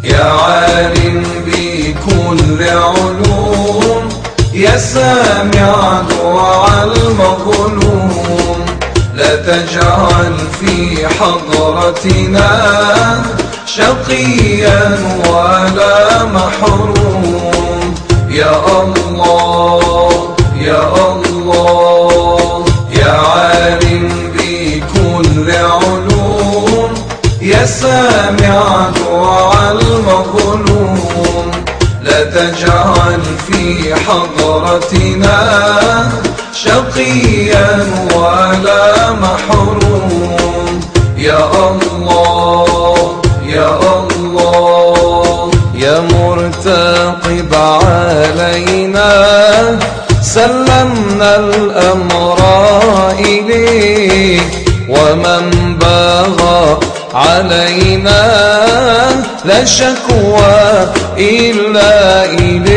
يا عالم بكل علوم، يا سامع دعاء المظلوم، لا تجعل في حضرتنا شقيا ولا محروم. يا الله يا الله، يا عالم بكل علوم، يا سامع دعاء المظلوم، لا تجعل في حضرتنا شقيا ولا محروم. يا الله يا الله، يا مرتقب علينا سلمنا الأمر إليك، ومن بغى علينا لا شكوى إلا إليك.